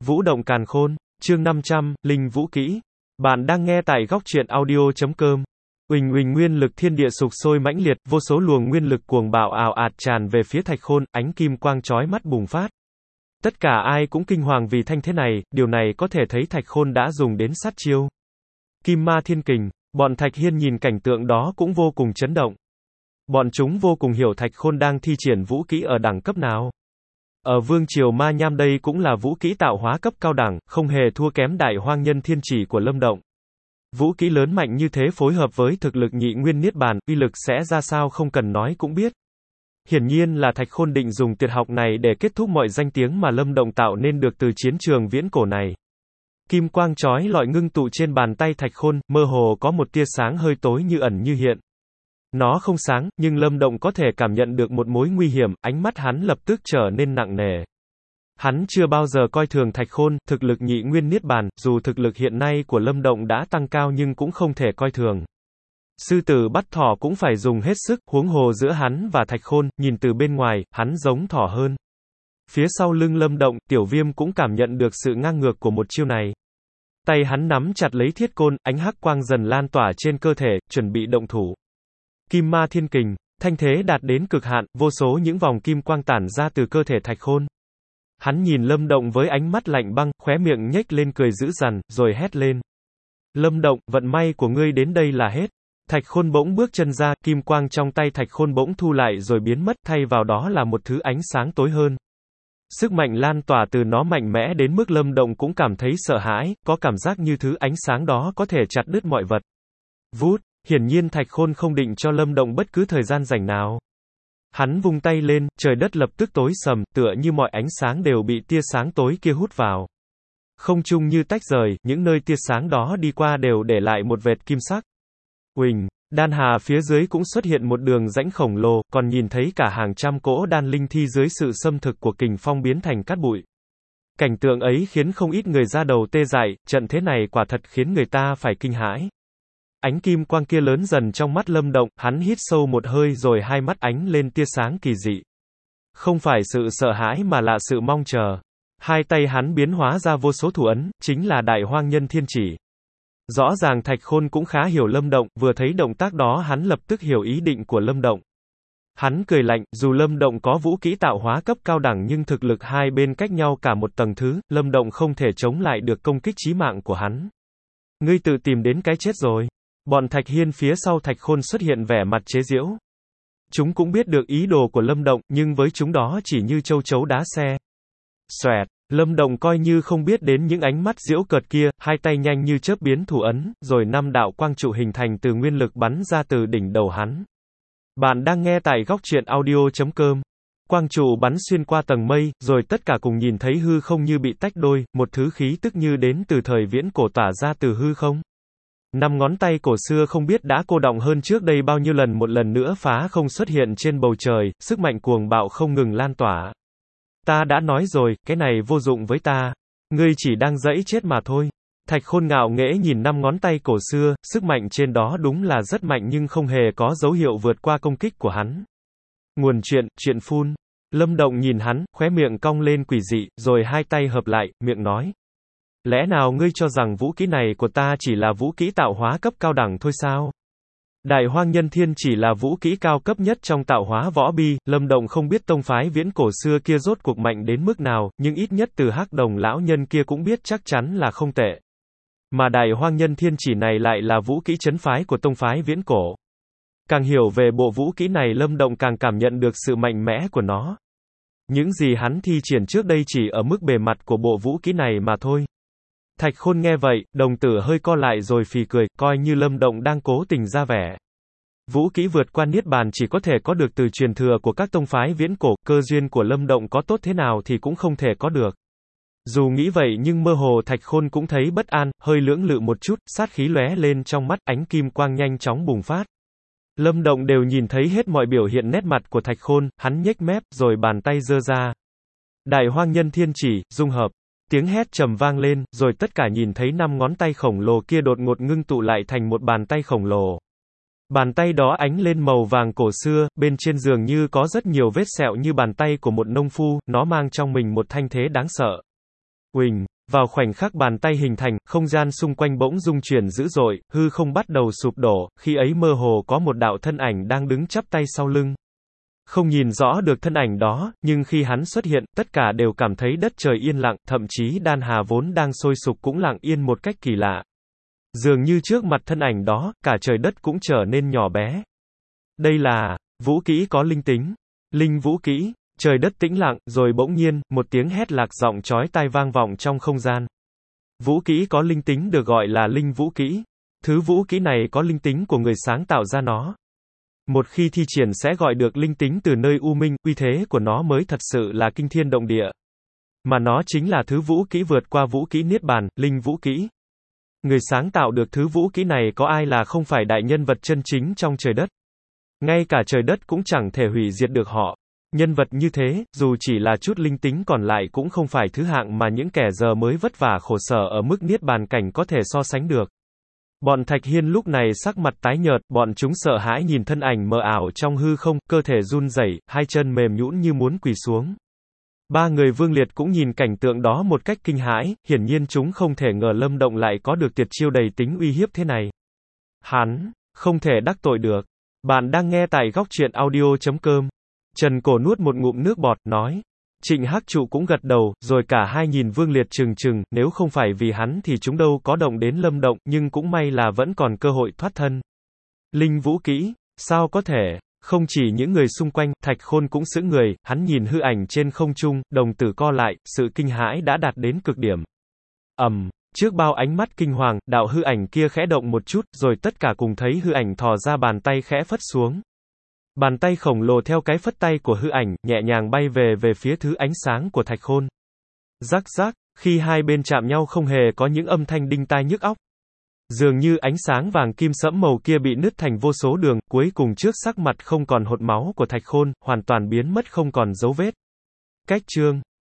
Vũ động càn khôn, chương 500, Linh Vũ Kỹ. Bạn đang nghe tại góc truyện audio.com. Uỳnh uỳnh nguyên lực thiên địa sục sôi mãnh liệt, vô số luồng nguyên lực cuồng bạo ào ạt tràn về phía Thạch Khôn, ánh kim quang chói mắt bùng phát. Tất cả ai cũng kinh hoàng vì thanh thế này, điều này có thể thấy Thạch Khôn đã dùng đến sát chiêu Kim Ma Thiên Kình. Bọn Thạch Hiên nhìn cảnh tượng đó cũng vô cùng chấn động. Bọn chúng vô cùng hiểu Thạch Khôn đang thi triển vũ kỹ ở đẳng cấp nào. Ở Vương Triều Ma Nham đây cũng là vũ kỹ tạo hóa cấp cao đẳng, không hề thua kém Đại Hoang Nhân Thiên Chỉ của Lâm Động. Vũ kỹ lớn mạnh như thế phối hợp với thực lực nhị nguyên niết bàn, uy lực sẽ ra sao không cần nói cũng biết. Hiển nhiên là Thạch Khôn định dùng tuyệt học này để kết thúc mọi danh tiếng mà Lâm Động tạo nên được từ chiến trường viễn cổ này. Kim quang chói lọi ngưng tụ trên bàn tay Thạch Khôn, mơ hồ có một tia sáng hơi tối như ẩn như hiện. Nó không sáng, nhưng Lâm Động có thể cảm nhận được một mối nguy hiểm, ánh mắt hắn lập tức trở nên nặng nề. Hắn chưa bao giờ coi thường Thạch Khôn, thực lực nhị nguyên niết bàn, dù thực lực hiện nay của Lâm Động đã tăng cao nhưng cũng không thể coi thường. Sư tử bắt thỏ cũng phải dùng hết sức, huống hồ giữa hắn và Thạch Khôn, nhìn từ bên ngoài, hắn giống thỏ hơn. Phía sau lưng Lâm Động, Tiểu Viêm cũng cảm nhận được sự ngang ngược của một chiêu này. Tay hắn nắm chặt lấy thiết côn, ánh hắc quang dần lan tỏa trên cơ thể, chuẩn bị động thủ. Kim Ma Thiên Kình, thanh thế đạt đến cực hạn, vô số những vòng kim quang tản ra từ cơ thể Thạch Khôn. Hắn nhìn Lâm Động với ánh mắt lạnh băng, khóe miệng nhếch lên cười dữ dằn, rồi hét lên. Lâm Động, vận may của ngươi đến đây là hết. Thạch Khôn bỗng bước chân ra, kim quang trong tay Thạch Khôn bỗng thu lại rồi biến mất, thay vào đó là một thứ ánh sáng tối hơn. Sức mạnh lan tỏa từ nó mạnh mẽ đến mức Lâm Động cũng cảm thấy sợ hãi, có cảm giác như thứ ánh sáng đó có thể chặt đứt mọi vật. Vút, hiển nhiên Thạch Khôn không định cho Lâm Động bất cứ thời gian rảnh nào. Hắn vung tay lên, trời đất lập tức tối sầm, tựa như mọi ánh sáng đều bị tia sáng tối kia hút vào. Không trung như tách rời, những nơi tia sáng đó đi qua đều để lại một vệt kim sắc. Uỳnh, đan hà phía dưới cũng xuất hiện một đường rãnh khổng lồ, còn nhìn thấy cả hàng trăm cỗ đan linh thi dưới sự xâm thực của kình phong biến thành cát bụi. Cảnh tượng ấy khiến không ít người ra đầu tê dại, trận thế này quả thật khiến người ta phải kinh hãi. Ánh kim quang kia lớn dần trong mắt Lâm Động, hắn hít sâu một hơi rồi hai mắt ánh lên tia sáng kỳ dị. Không phải sự sợ hãi mà là sự mong chờ. Hai tay hắn biến hóa ra vô số thủ ấn, chính là Đại Hoang Nhân Thiên Chỉ. Rõ ràng Thạch Khôn cũng khá hiểu Lâm Động, vừa thấy động tác đó hắn lập tức hiểu ý định của Lâm Động. Hắn cười lạnh, dù Lâm Động có vũ kỹ tạo hóa cấp cao đẳng nhưng thực lực hai bên cách nhau cả một tầng thứ, Lâm Động không thể chống lại được công kích chí mạng của hắn. Ngươi tự tìm đến cái chết rồi. Bọn Thạch Hiên phía sau Thạch Khôn xuất hiện vẻ mặt chế giễu. Chúng cũng biết được ý đồ của Lâm Động, nhưng với chúng đó chỉ như châu chấu đá xe. Xoẹt, Lâm Động coi như không biết đến những ánh mắt giễu cợt kia, hai tay nhanh như chớp biến thủ ấn, rồi 5 đạo quang trụ hình thành từ nguyên lực bắn ra từ đỉnh đầu hắn. Bạn đang nghe tại góc truyện audio.com. Quang trụ bắn xuyên qua tầng mây, rồi tất cả cùng nhìn thấy hư không như bị tách đôi, một thứ khí tức như đến từ thời viễn cổ tỏa ra từ hư không. 5 ngón tay cổ xưa không biết đã cô đọng hơn trước đây bao nhiêu lần, một lần nữa phá không xuất hiện trên bầu trời, sức mạnh cuồng bạo không ngừng lan tỏa. Ta đã nói rồi, cái này vô dụng với ta. Ngươi chỉ đang dẫy chết mà thôi. Thạch Khôn ngạo nghễ nhìn 5 ngón tay cổ xưa, sức mạnh trên đó đúng là rất mạnh nhưng không hề có dấu hiệu vượt qua công kích của hắn. Nguồn chuyện phun. Lâm Động nhìn hắn, khóe miệng cong lên quỷ dị, rồi hai tay hợp lại, miệng nói. Lẽ nào ngươi cho rằng vũ kỹ này của ta chỉ là vũ kỹ tạo hóa cấp cao đẳng thôi sao? Đại Hoang Nhân Thiên chỉ là vũ kỹ cao cấp nhất trong tạo hóa võ bi, Lâm Động không biết tông phái viễn cổ xưa kia rốt cuộc mạnh đến mức nào, nhưng ít nhất từ Hắc Đồng lão nhân kia cũng biết chắc chắn là không tệ. Mà Đại Hoang Nhân Thiên chỉ này lại là vũ kỹ trấn phái của tông phái viễn cổ. Càng hiểu về bộ vũ kỹ này Lâm Động càng cảm nhận được sự mạnh mẽ của nó. Những gì hắn thi triển trước đây chỉ ở mức bề mặt của bộ vũ kỹ này mà thôi. Thạch Khôn nghe vậy, đồng tử hơi co lại rồi phì cười, coi như Lâm Động đang cố tình ra vẻ. Vũ kỹ vượt qua niết bàn chỉ có thể có được từ truyền thừa của các tông phái viễn cổ, cơ duyên của Lâm Động có tốt thế nào thì cũng không thể có được. Dù nghĩ vậy nhưng mơ hồ Thạch Khôn cũng thấy bất an, hơi lưỡng lự một chút, sát khí lóe lên trong mắt, ánh kim quang nhanh chóng bùng phát. Lâm Động đều nhìn thấy hết mọi biểu hiện nét mặt của Thạch Khôn, hắn nhếch mép, rồi bàn tay giơ ra. Đại Hoang Nhân Thiên chỉ, dung hợp. Tiếng hét trầm vang lên, rồi tất cả nhìn thấy 5 ngón tay khổng lồ kia đột ngột ngưng tụ lại thành một bàn tay khổng lồ. Bàn tay đó ánh lên màu vàng cổ xưa, bên trên dường như có rất nhiều vết sẹo như bàn tay của một nông phu, nó mang trong mình một thanh thế đáng sợ. Uỳnh, vào khoảnh khắc bàn tay hình thành, không gian xung quanh bỗng rung chuyển dữ dội, hư không bắt đầu sụp đổ, khi ấy mơ hồ có một đạo thân ảnh đang đứng chắp tay sau lưng. Không nhìn rõ được thân ảnh đó, nhưng khi hắn xuất hiện, tất cả đều cảm thấy đất trời yên lặng, thậm chí đan hà vốn đang sôi sục cũng lặng yên một cách kỳ lạ. Dường như trước mặt thân ảnh đó, cả trời đất cũng trở nên nhỏ bé. Đây là vũ kỹ có linh tính. Linh vũ kỹ. Trời đất tĩnh lặng, rồi bỗng nhiên, một tiếng hét lạc giọng chói tai vang vọng trong không gian. Vũ kỹ có linh tính được gọi là linh vũ kỹ. Thứ vũ kỹ này có linh tính của người sáng tạo ra nó. Một khi thi triển sẽ gọi được linh tính từ nơi u minh, uy thế của nó mới thật sự là kinh thiên động địa. Mà nó chính là thứ vũ kỹ vượt qua vũ kỹ niết bàn, linh vũ kỹ. Người sáng tạo được thứ vũ kỹ này có ai là không phải đại nhân vật chân chính trong trời đất. Ngay cả trời đất cũng chẳng thể hủy diệt được họ. Nhân vật như thế, dù chỉ là chút linh tính còn lại cũng không phải thứ hạng mà những kẻ giờ mới vất vả khổ sở ở mức niết bàn cảnh có thể so sánh được. Bọn Thạch Hiên lúc này sắc mặt tái nhợt, bọn chúng sợ hãi nhìn thân ảnh mờ ảo trong hư không, cơ thể run rẩy, hai chân mềm nhũn như muốn quỳ xuống. Ba người Vương Liệt cũng nhìn cảnh tượng đó một cách kinh hãi, hiển nhiên chúng không thể ngờ Lâm Động lại có được tuyệt chiêu đầy tính uy hiếp thế này. Hắn không thể đắc tội được. Bạn đang nghe tại góc truyện audio.com. Trần Cổ nuốt một ngụm nước bọt, nói. Trịnh Hắc Trụ cũng gật đầu, rồi cả hai nhìn Vương Liệt trừng trừng, nếu không phải vì hắn thì chúng đâu có động đến Lâm Động, nhưng cũng may là vẫn còn cơ hội thoát thân. Linh vũ kỹ, sao có thể? Không chỉ những người xung quanh, Thạch Khôn cũng sững người, hắn nhìn hư ảnh trên không trung, đồng tử co lại, sự kinh hãi đã đạt đến cực điểm. Trước bao ánh mắt kinh hoàng, đạo hư ảnh kia khẽ động một chút, rồi tất cả cùng thấy hư ảnh thò ra bàn tay khẽ phất xuống. Bàn tay khổng lồ theo cái phất tay của hư ảnh, nhẹ nhàng bay về phía thứ ánh sáng của Thạch Khôn. Rắc rắc, khi hai bên chạm nhau không hề có những âm thanh đinh tai nhức óc. Dường như ánh sáng vàng kim sẫm màu kia bị nứt thành vô số đường, cuối cùng trước sắc mặt không còn hột máu của Thạch Khôn, hoàn toàn biến mất không còn dấu vết. Cách chương